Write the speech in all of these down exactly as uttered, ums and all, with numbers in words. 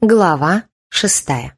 Глава шестая.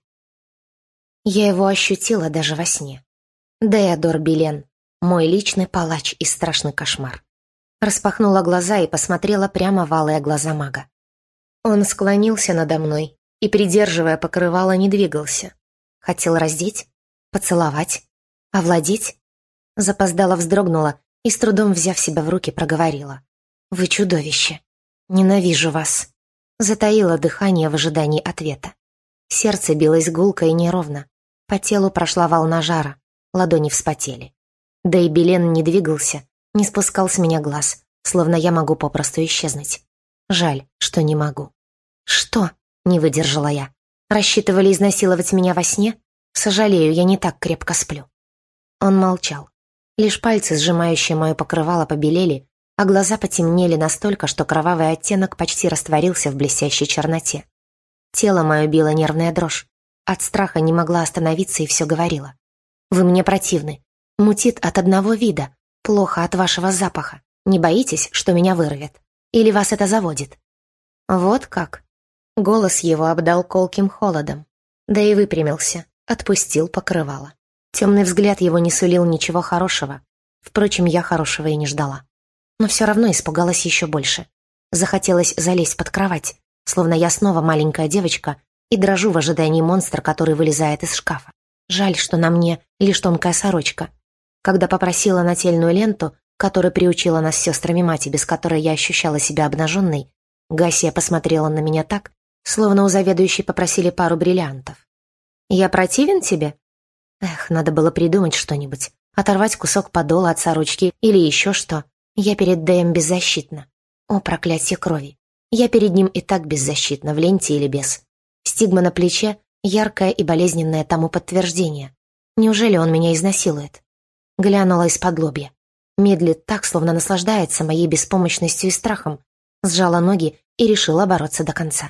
Я его ощутила даже во сне. Деодор Билен, мой личный палач и страшный кошмар. Распахнула глаза и посмотрела прямо в алые глаза мага. Он склонился надо мной и, придерживая покрывало, не двигался. Хотел раздеть, поцеловать, овладеть. Запоздала, вздрогнула и, с трудом взяв себя в руки, проговорила. «Вы чудовище! Ненавижу вас!» Затаила дыхание в ожидании ответа. Сердце билось гулко и неровно. По телу прошла волна жара, ладони вспотели. Да и Билен не двигался, не спускал с меня глаз, словно я могу попросту исчезнуть. Жаль, что не могу. «Что?» — не выдержала я. «Рассчитывали изнасиловать меня во сне? Сожалею, я не так крепко сплю». Он молчал. Лишь пальцы, сжимающие мое покрывало, побелели, а глаза потемнели настолько, что кровавый оттенок почти растворился в блестящей черноте. Тело мое било нервная дрожь. От страха не могла остановиться и все говорила. «Вы мне противны. Мутит от одного вида. Плохо от вашего запаха. Не боитесь, что меня вырвет? Или вас это заводит?» «Вот как?» Голос его обдал колким холодом. Да и выпрямился, отпустил покрывало. Темный взгляд его не сулил ничего хорошего. Впрочем, я хорошего и не ждала. Но все равно испугалась еще больше. Захотелось залезть под кровать, словно я снова маленькая девочка и дрожу в ожидании монстра, который вылезает из шкафа. Жаль, что на мне лишь тонкая сорочка. Когда попросила нательную ленту, которая приучила нас с сестрами мать, и без которой я ощущала себя обнаженной, Гасия посмотрела на меня так, словно у заведующей попросили пару бриллиантов. «Я противен тебе?» Эх, надо было придумать что-нибудь, оторвать кусок подола от сорочки или еще что. Я перед Дэем беззащитна. О, проклятие крови. Я перед ним и так беззащитна, в ленте или без. Стигма на плече, яркое и болезненное тому подтверждение. Неужели он меня изнасилует? Глянула из-под лобья. Медлит так, словно наслаждается моей беспомощностью и страхом. Сжала ноги и решила бороться до конца.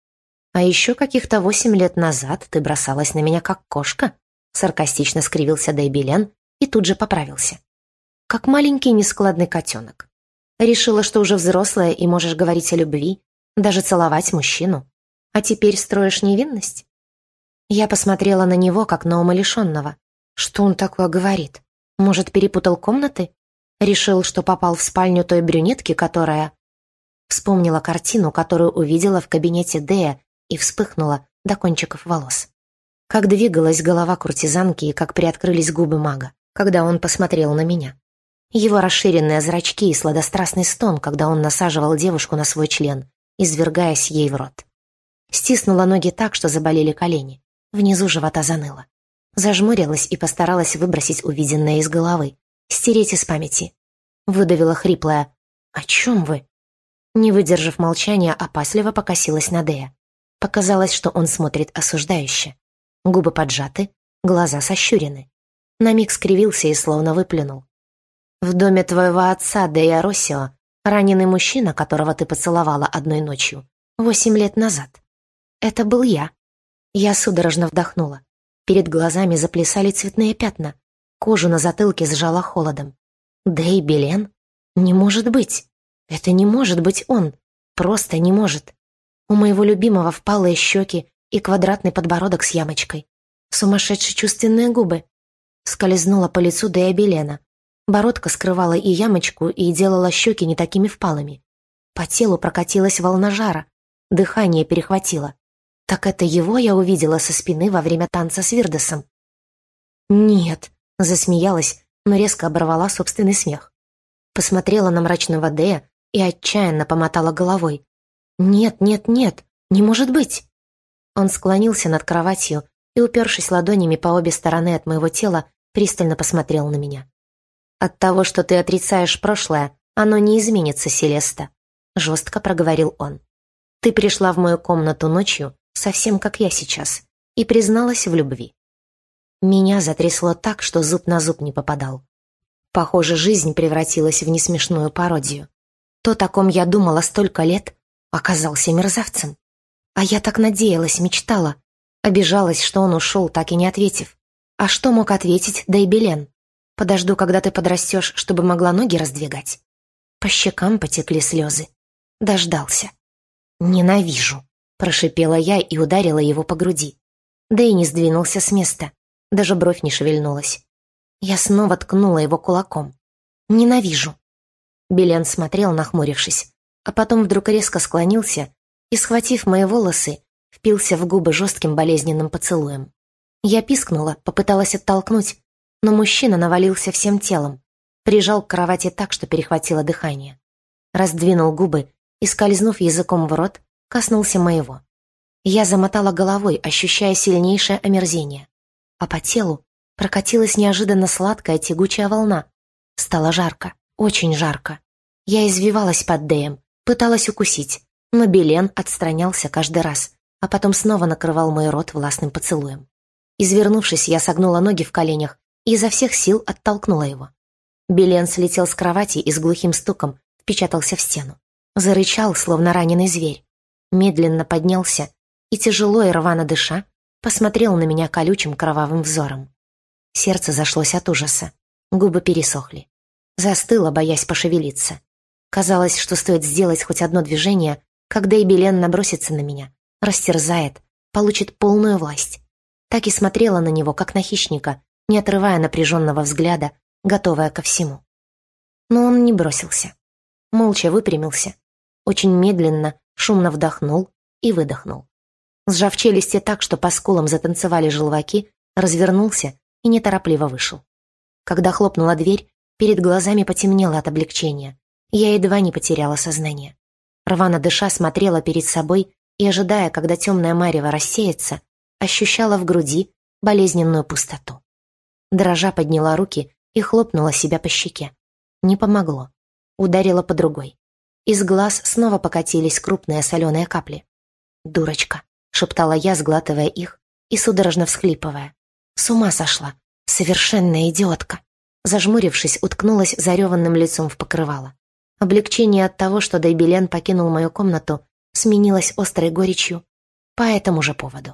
«А еще каких-то восемь лет назад ты бросалась на меня как кошка», саркастично скривился Дэй Билен и тут же поправился. «Как маленький нескладный котенок. Решила, что уже взрослая и можешь говорить о любви, даже целовать мужчину. А теперь строишь невинность?» Я посмотрела на него, как на умалишенного. Что он такое говорит? Может, перепутал комнаты? Решил, что попал в спальню той брюнетки, которая... Вспомнила картину, которую увидела в кабинете Дэя, и вспыхнула до кончиков волос. Как двигалась голова куртизанки и как приоткрылись губы мага, когда он посмотрел на меня. Его расширенные зрачки и сладострастный стон, когда он насаживал девушку на свой член, извергаясь ей в рот. Стиснула ноги так, что заболели колени. Внизу живота заныло. Зажмурилась и постаралась выбросить увиденное из головы, стереть из памяти. Выдавила хриплое «О чем вы?». Не выдержав молчания, опасливо покосилась на Дэя. Показалось, что он смотрит осуждающе. Губы поджаты, глаза сощурены. На миг скривился и словно выплюнул. «В доме твоего отца, Дея Россио, раненый мужчина, которого ты поцеловала одной ночью, восемь лет назад. Это был я». Я судорожно вдохнула. Перед глазами заплясали цветные пятна. Кожу на затылке сжала холодом. «Дэй Билен? Не может быть! Это не может быть он! Просто не может!» У моего любимого впалые щеки и квадратный подбородок с ямочкой. Сумасшедшие чувственные губы. Скользнула по лицу Дэя Билена. Бородка скрывала и ямочку, и делала щеки не такими впалыми. По телу прокатилась волна жара. Дыхание перехватило. Так это его я увидела со спины во время танца с Вирдосом. «Нет», — засмеялась, но резко оборвала собственный смех. Посмотрела на мрачного Дэя и отчаянно помотала головой. «Нет, нет, нет, не может быть!» Он склонился над кроватью и, упершись ладонями по обе стороны от моего тела, пристально посмотрел на меня. «От того, что ты отрицаешь прошлое, оно не изменится, Селеста», — жестко проговорил он. «Ты пришла в мою комнату ночью, совсем как я сейчас, и призналась в любви». Меня затрясло так, что зуб на зуб не попадал. Похоже, жизнь превратилась в несмешную пародию. То, о ком я думала столько лет, оказался мерзавцем. А я так надеялась, мечтала. Обижалась, что он ушел, так и не ответив. А что мог ответить Дэй Билен? Подожду, когда ты подрастешь, чтобы могла ноги раздвигать. По щекам потекли слезы. Дождался. Ненавижу. Прошипела я и ударила его по груди. Дэй не сдвинулся с места, даже бровь не шевельнулась. Я снова ткнула его кулаком. «Ненавижу». Билен смотрел, нахмурившись, а потом вдруг резко склонился и, схватив мои волосы, впился в губы жестким болезненным поцелуем. Я пискнула, попыталась оттолкнуть, но мужчина навалился всем телом, прижал к кровати так, что перехватило дыхание. Раздвинул губы и, скользнув языком в рот, коснулся моего. Я замотала головой, ощущая сильнейшее омерзение. А по телу прокатилась неожиданно сладкая тягучая волна. Стало жарко, очень жарко. Я извивалась под Дэем, пыталась укусить, но Билен отстранялся каждый раз, а потом снова накрывал мой рот властным поцелуем. Извернувшись, я согнула ноги в коленях и изо всех сил оттолкнула его. Билен слетел с кровати и с глухим стуком впечатался в стену. Зарычал, словно раненый зверь. Медленно поднялся и, тяжело и рвано дыша, посмотрел на меня колючим кровавым взором. Сердце зашлось от ужаса, губы пересохли. Застыла, боясь пошевелиться. Казалось, что стоит сделать хоть одно движение, когда и Билен набросится на меня, растерзает, получит полную власть. Так и смотрела на него, как на хищника, не отрывая напряженного взгляда, готовая ко всему. Но он не бросился. Молча выпрямился, очень медленно, шумно вдохнул и выдохнул. Сжав челюсти так, что по скулам затанцевали желваки, развернулся и неторопливо вышел. Когда хлопнула дверь, перед глазами потемнело от облегчения. Я едва не потеряла сознание. Рвано дыша смотрела перед собой и, ожидая, когда темная марево рассеется, ощущала в груди болезненную пустоту. Дрожа подняла руки и хлопнула себя по щеке. Не помогло. Ударила по другой. Из глаз снова покатились крупные соленые капли. «Дурочка», — шептала я, сглатывая их и судорожно всхлипывая. «С ума сошла! Совершенная идиотка!» Зажмурившись, уткнулась зареванным лицом в покрывало. Облегчение от того, что Дейбелен покинул мою комнату, сменилось острой горечью по этому же поводу.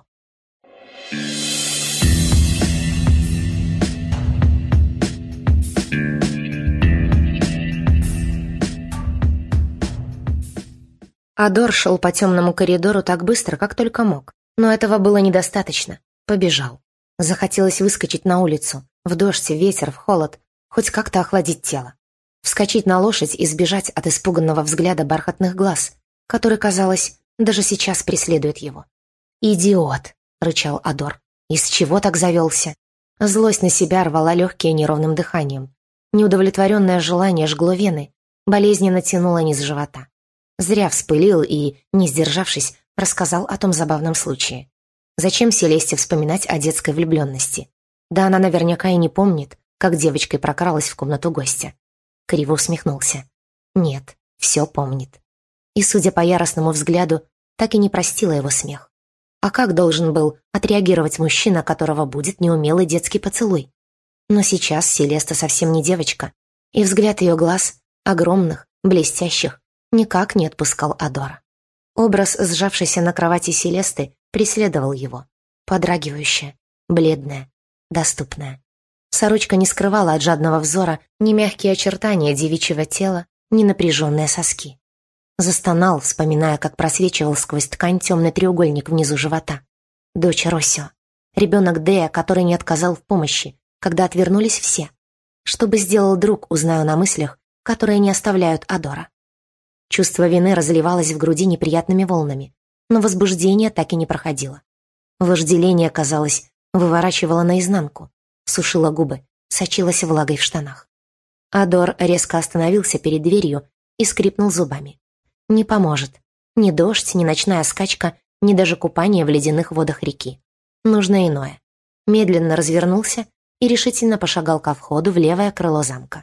Адор шел по темному коридору так быстро, как только мог. Но этого было недостаточно. Побежал. Захотелось выскочить на улицу. В дождь, в ветер, в холод. Хоть как-то охладить тело. Вскочить на лошадь и сбежать от испуганного взгляда бархатных глаз, который, казалось, даже сейчас преследует его. «Идиот!» — рычал Адор. «Из чего так завелся?» Злость на себя рвала легкие неровным дыханием. Неудовлетворенное желание жгло вены, болезненно тянуло низ живота. Зря вспылил и, не сдержавшись, рассказал о том забавном случае. Зачем Селесте вспоминать о детской влюбленности? Да она наверняка и не помнит, как девочкой прокралась в комнату гостя. Криво усмехнулся. Нет, все помнит. И, судя по яростному взгляду, так и не простила его смех. А как должен был отреагировать мужчина, которого будет неумелый детский поцелуй? Но сейчас Селеста совсем не девочка, и взгляд ее глаз, огромных, блестящих, никак не отпускал Адора. Образ сжавшейся на кровати Селесты преследовал его. Подрагивающая, бледная, доступная. Сорочка не скрывала от жадного взора ни мягкие очертания девичьего тела, ни напряженные соски. Застонал, вспоминая, как просвечивал сквозь ткань темный треугольник внизу живота. Дочь Россио. Ребенок Дея, который не отказал в помощи, когда отвернулись все. Что бы сделал друг, узнаю на мыслях, которые не оставляют Адора. Чувство вины разливалось в груди неприятными волнами, но возбуждение так и не проходило. Вожделение, казалось, выворачивало наизнанку, сушило губы, сочилось влагой в штанах. Адор резко остановился перед дверью и скрипнул зубами. Не поможет. Ни дождь, ни ночная скачка, ни даже купание в ледяных водах реки. Нужно иное. Медленно развернулся и решительно пошагал ко входу в левое крыло замка.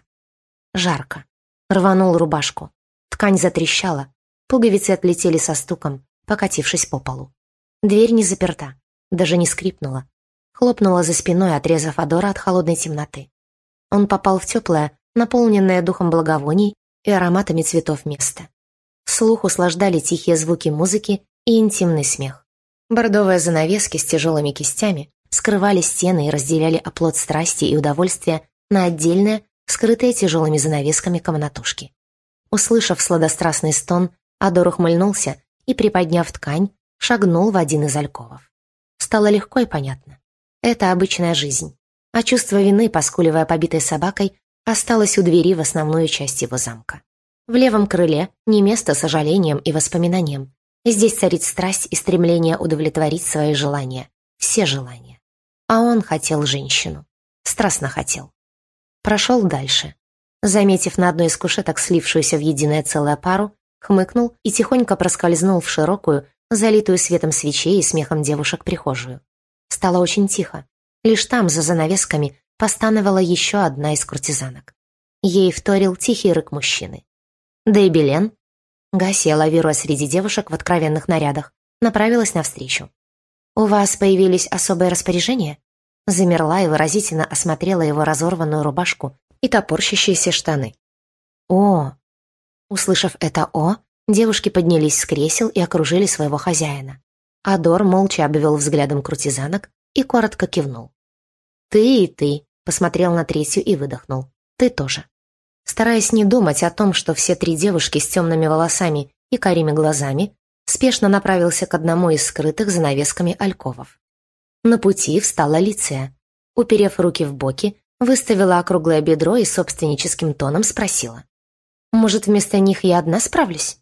Жарко. Рванул рубашку. Ткань затрещала, пуговицы отлетели со стуком, покатившись по полу. Дверь не заперта, даже не скрипнула. Хлопнула за спиной, отрезав Адора от холодной темноты. Он попал в теплое, наполненное духом благовоний и ароматами цветов место. Слух услаждали тихие звуки музыки и интимный смех. Бордовые занавески с тяжелыми кистями скрывали стены и разделяли оплот страсти и удовольствия на отдельные, скрытые тяжелыми занавесками комнатушки. Услышав сладострастный стон, Адор ухмыльнулся и, приподняв ткань, шагнул в один из альковов. Стало легко и понятно. Это обычная жизнь. А чувство вины, поскуливая побитой собакой, осталось у двери в основную часть его замка. В левом крыле не место сожалениям и воспоминаниям. Здесь царит страсть и стремление удовлетворить свои желания. Все желания. А он хотел женщину. Страстно хотел. Прошел дальше. Заметив на одной из кушеток слившуюся в единое целое пару, хмыкнул и тихонько проскользнул в широкую, залитую светом свечей и смехом девушек прихожую. Стало очень тихо. Лишь там, за занавесками, постановала еще одна из куртизанок. Ей вторил тихий рык мужчины. Да и Белен, Гасия, лавируя среди девушек в откровенных нарядах, направилась навстречу. «У вас появились особые распоряжения?» Замерла и выразительно осмотрела его разорванную рубашку и топорщащиеся штаны. «О!» Услышав это «о», девушки поднялись с кресел и окружили своего хозяина. Адор молча обвел взглядом куртизанок и коротко кивнул. «Ты и ты», — посмотрел на третью и выдохнул. «Ты тоже». Стараясь не думать о том, что все три девушки с темными волосами и карими глазами, спешно направился к одному из скрытых занавесками альковов. На пути встала Лиция. Уперев руки в боки, выставила округлое бедро и собственническим тоном спросила. «Может, вместо них я одна справлюсь?»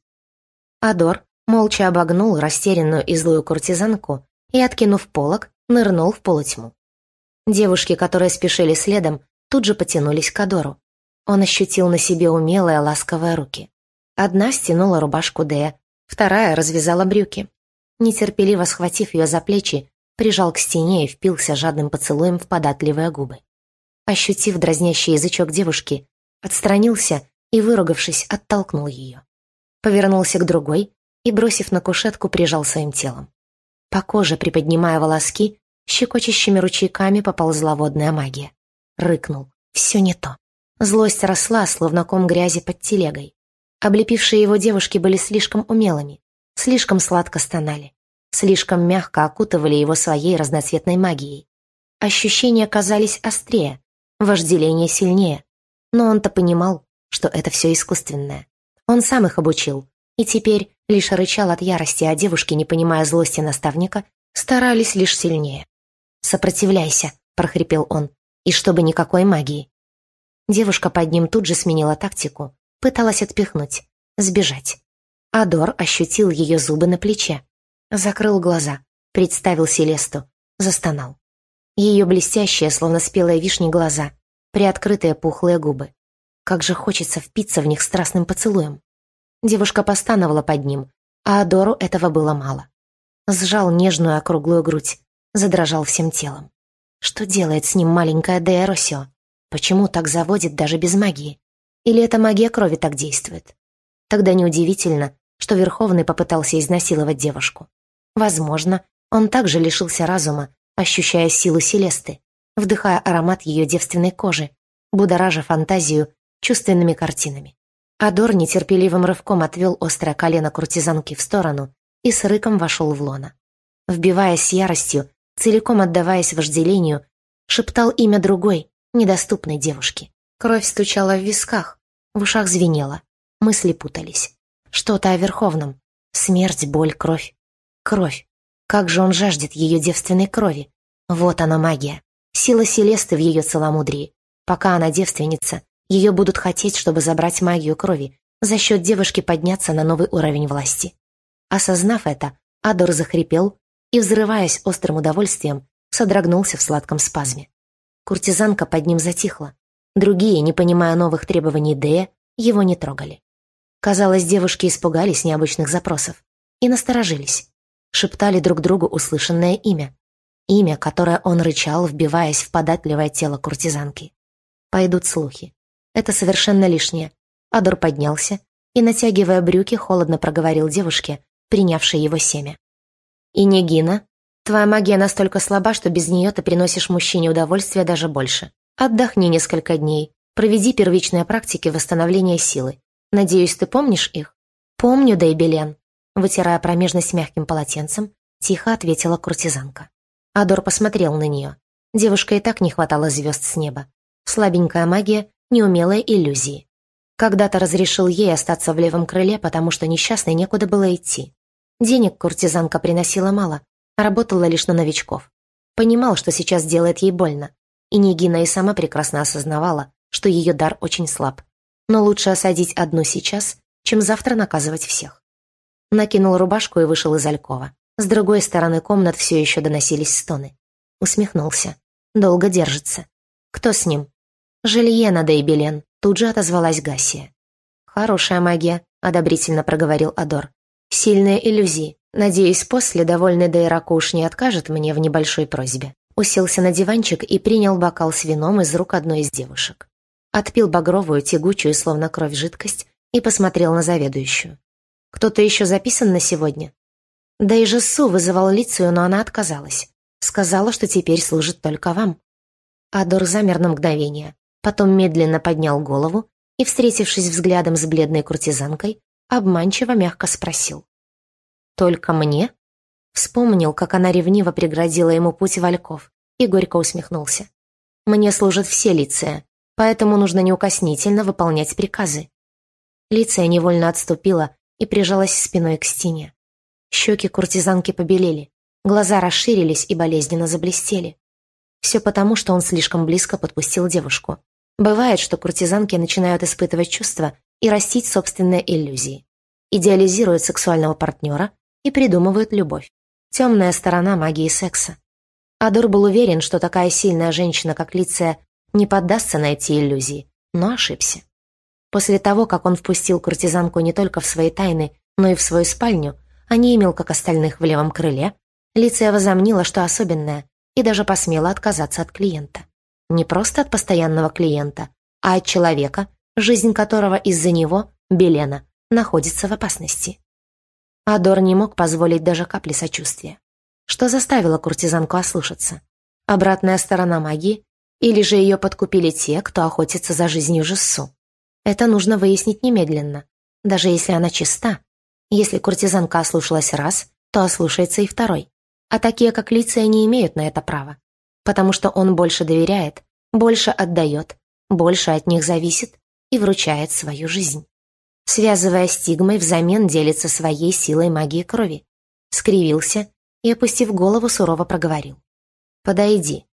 Адор молча обогнул растерянную и злую куртизанку и, откинув полог, нырнул в полутьму. Девушки, которые спешили следом, тут же потянулись к Адору. Он ощутил на себе умелые, ласковые руки. Одна стянула рубашку Дея, вторая развязала брюки. Нетерпеливо схватив ее за плечи, прижал к стене и впился жадным поцелуем в податливые губы. Ощутив дразнящий язычок девушки, отстранился и, выругавшись, оттолкнул ее. Повернулся к другой и, бросив на кушетку, прижал своим телом. По коже, приподнимая волоски, щекочущими ручейками поползла водная магия. Рыкнул. Все не то. Злость росла, словно ком грязи под телегой. Облепившие его девушки были слишком умелыми, слишком сладко стонали, слишком мягко окутывали его своей разноцветной магией. Ощущения казались острее, вожделение сильнее. Но он-то понимал, что это все искусственное. Он сам их обучил, и теперь лишь рычал от ярости, а девушки, не понимая злости наставника, старались лишь сильнее. «Сопротивляйся», — прохрипел он, — «и чтобы никакой магии». Девушка под ним тут же сменила тактику, пыталась отпихнуть, сбежать. Адор ощутил ее зубы на плече, закрыл глаза, представил Селесту, застонал. Ее блестящие, словно спелые вишни, глаза, приоткрытые пухлые губы. Как же хочется впиться в них страстным поцелуем. Девушка постановала под ним, а Адору этого было мало. Сжал нежную округлую грудь, задрожал всем телом. Что делает с ним маленькая Дея Росио? Почему так заводит даже без магии? Или эта магия крови так действует? Тогда неудивительно, что Верховный попытался изнасиловать девушку. Возможно, он также лишился разума, ощущая силу Селесты, вдыхая аромат ее девственной кожи, будоража фантазию чувственными картинами. Адор нетерпеливым рывком отвел острое колено куртизанки в сторону и с рыком вошел в лоно. Вбиваясь с яростью, целиком отдаваясь вожделению, шептал имя другой, недоступной девушки. Кровь стучала в висках, в ушах звенела, мысли путались. Что-то о Верховном. Смерть, боль, кровь. Кровь. Как же он жаждет ее девственной крови. Вот она магия. Сила Селесты в ее целомудрии. Пока она девственница, ее будут хотеть, чтобы забрать магию крови, за счет девушки подняться на новый уровень власти. Осознав это, Адор захрипел и, взрываясь острым удовольствием, содрогнулся в сладком спазме. Куртизанка под ним затихла. Другие, не понимая новых требований Дея, его не трогали. Казалось, девушки испугались необычных запросов и насторожились. Шептали друг другу услышанное имя. Имя, которое он рычал, вбиваясь в податливое тело куртизанки. Пойдут слухи. Это совершенно лишнее. Адор поднялся и, натягивая брюки, холодно проговорил девушке, принявшей его семя. «Инегина, твоя магия настолько слаба, что без нее ты приносишь мужчине удовольствие даже больше. Отдохни несколько дней, проведи первичные практики восстановления силы. Надеюсь, ты помнишь их?» «Помню, Дейбелен», — вытирая промежность мягким полотенцем, тихо ответила куртизанка. Адор посмотрел на нее. Девушка и так не хватало звезд с неба. Слабенькая магия, неумелые иллюзии. Когда-то разрешил ей остаться в левом крыле, потому что несчастной некуда было идти. Денег куртизанка приносила мало, работала лишь на новичков. Понимал, что сейчас делает ей больно, и Нигина и сама прекрасно осознавала, что ее дар очень слаб. Но лучше осадить одну сейчас, чем завтра наказывать всех. Накинул рубашку и вышел из алькова. С другой стороны комнат все еще доносились стоны. Усмехнулся. Долго держится. Кто с ним? Жильена да и Белен. Тут же отозвалась Гассия. «Хорошая магия», — одобрительно проговорил Адор. «Сильные иллюзии. Надеюсь, после довольный Дейраку уж не откажет мне в небольшой просьбе». Уселся на диванчик и принял бокал с вином из рук одной из девушек. Отпил багровую, тягучую, словно кровь, жидкость и посмотрел на заведующую. «Кто-то еще записан на сегодня?» Да и Жессу вызывал Лицию, но она отказалась. Сказала, что теперь служит только вам. Адор замер на мгновение, потом медленно поднял голову и, встретившись взглядом с бледной куртизанкой, обманчиво мягко спросил. «Только мне?» Вспомнил, как она ревниво преградила ему путь в альков, и горько усмехнулся. «Мне служат все Лиция, поэтому нужно неукоснительно выполнять приказы». Лиция невольно отступила и прижалась спиной к стене. Щеки куртизанки побелели, глаза расширились и болезненно заблестели. Все потому, что он слишком близко подпустил девушку. Бывает, что куртизанки начинают испытывать чувства и растить собственные иллюзии. Идеализируют сексуального партнера и придумывают любовь. Темная сторона магии секса. Адор был уверен, что такая сильная женщина, как Лиция, не поддастся на эти иллюзии, но ошибся. После того, как он впустил куртизанку не только в свои тайны, но и в свою спальню, а не имел, как остальных, в левом крыле, Лиция возомнила, что особенная, и даже посмела отказаться от клиента. Не просто от постоянного клиента, а от человека, жизнь которого из-за него, Белена, находится в опасности. Адор не мог позволить даже капли сочувствия. Что заставило куртизанку ослушаться? Обратная сторона магии? Или же ее подкупили те, кто охотится за жизнью Жессу? Это нужно выяснить немедленно, даже если она чиста. Если куртизанка ослушалась раз, то ослушается и второй. А такие, как Лиция, не имеют на это права. Потому что он больше доверяет, больше отдает, больше от них зависит и вручает свою жизнь. Связывая стигмой, взамен делится своей силой магии крови. Скривился и, опустив голову, сурово проговорил. «Подойди».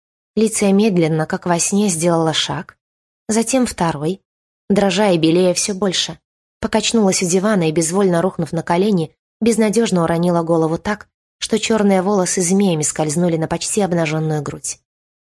Лиция медленно, как во сне, сделала шаг, затем второй, дрожа и белея все больше. Покачнулась у дивана и, безвольно рухнув на колени, безнадежно уронила голову так, что черные волосы змеями скользнули на почти обнаженную грудь.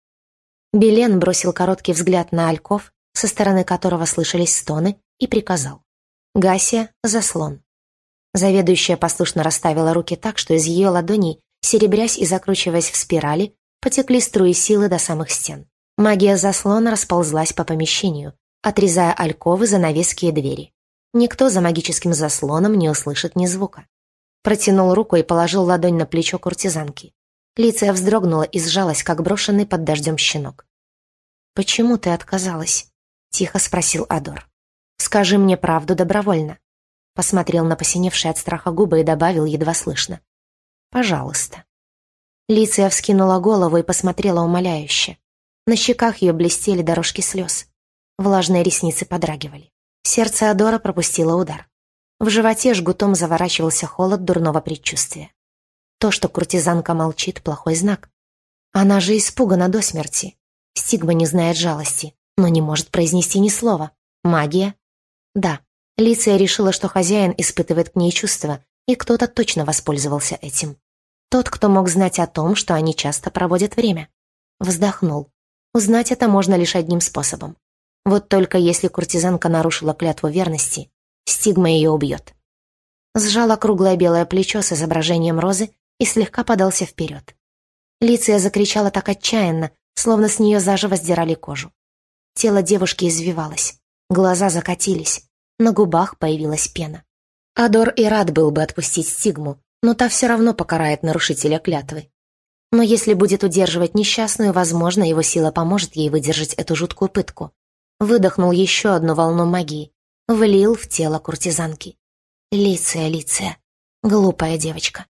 Белен бросил короткий взгляд на альков, со стороны которого слышались стоны, и приказал. «Гассия, заслон». Заведующая послушно расставила руки так, что из ее ладоней, серебрясь и закручиваясь в спирали, потекли струи силы до самых стен. Магия заслона расползлась по помещению, отрезая альковы, занавески и двери. Никто за магическим заслоном не услышит ни звука. Протянул руку и положил ладонь на плечо куртизанки. Лиция вздрогнула и сжалась, как брошенный под дождем щенок. «Почему ты отказалась?» — тихо спросил Адор. «Скажи мне правду добровольно». Посмотрел на посиневшие от страха губы и добавил едва слышно. «Пожалуйста». Лиция вскинула голову и посмотрела умоляюще. На щеках ее блестели дорожки слез. Влажные ресницы подрагивали. Сердце Адора пропустило удар. В животе жгутом заворачивался холод дурного предчувствия. То, что куртизанка молчит, плохой знак. Она же испугана до смерти. Стигма не знает жалости, но не может произнести ни слова. Магия? Да, Лиция решила, что хозяин испытывает к ней чувства, и кто-то точно воспользовался этим. Тот, кто мог знать о том, что они часто проводят время. Вздохнул. Узнать это можно лишь одним способом. Вот только если куртизанка нарушила клятву верности, Стигма ее убьет. Сжала круглое белое плечо с изображением розы и слегка подался вперед. Лиция закричала так отчаянно, словно с нее заживо сдирали кожу. Тело девушки извивалось, глаза закатились, на губах появилась пена. Адор и рад был бы отпустить Стигму, но та все равно покарает нарушителя клятвы. Но если будет удерживать несчастную, возможно, его сила поможет ей выдержать эту жуткую пытку. Выдохнул еще одну волну магии, влил в тело куртизанки. Лиция, Лиция, глупая девочка.